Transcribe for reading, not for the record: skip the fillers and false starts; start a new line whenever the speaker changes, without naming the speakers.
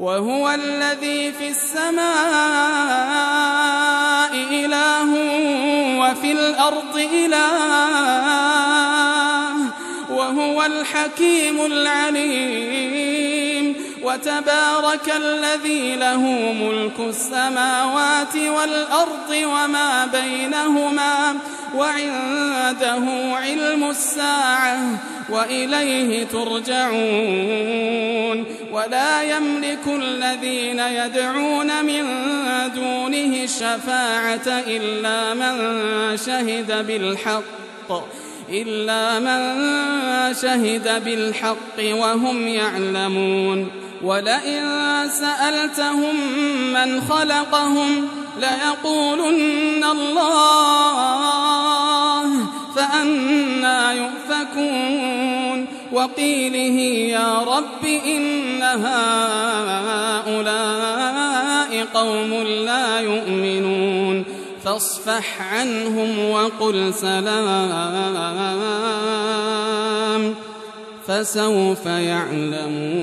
وهو الذي في السماء إله وفي الأرض إله وهو الحكيم العليم. وتبارك الذي له ملك السماوات والأرض وما بينهما وعنده علم الساعة وإليه ترجعون. ولا يملك الذين يدعون من دونه الشفاعة إلا من شهد بالحق وهم يعلمون. ولئن سألتهم من خلقهم ليقولن الله فأنى يؤفكون. وقيله يا رب إن هؤلاء قوم لا يؤمنون فاصفح عنهم وقل سلام فسوف يعلمون.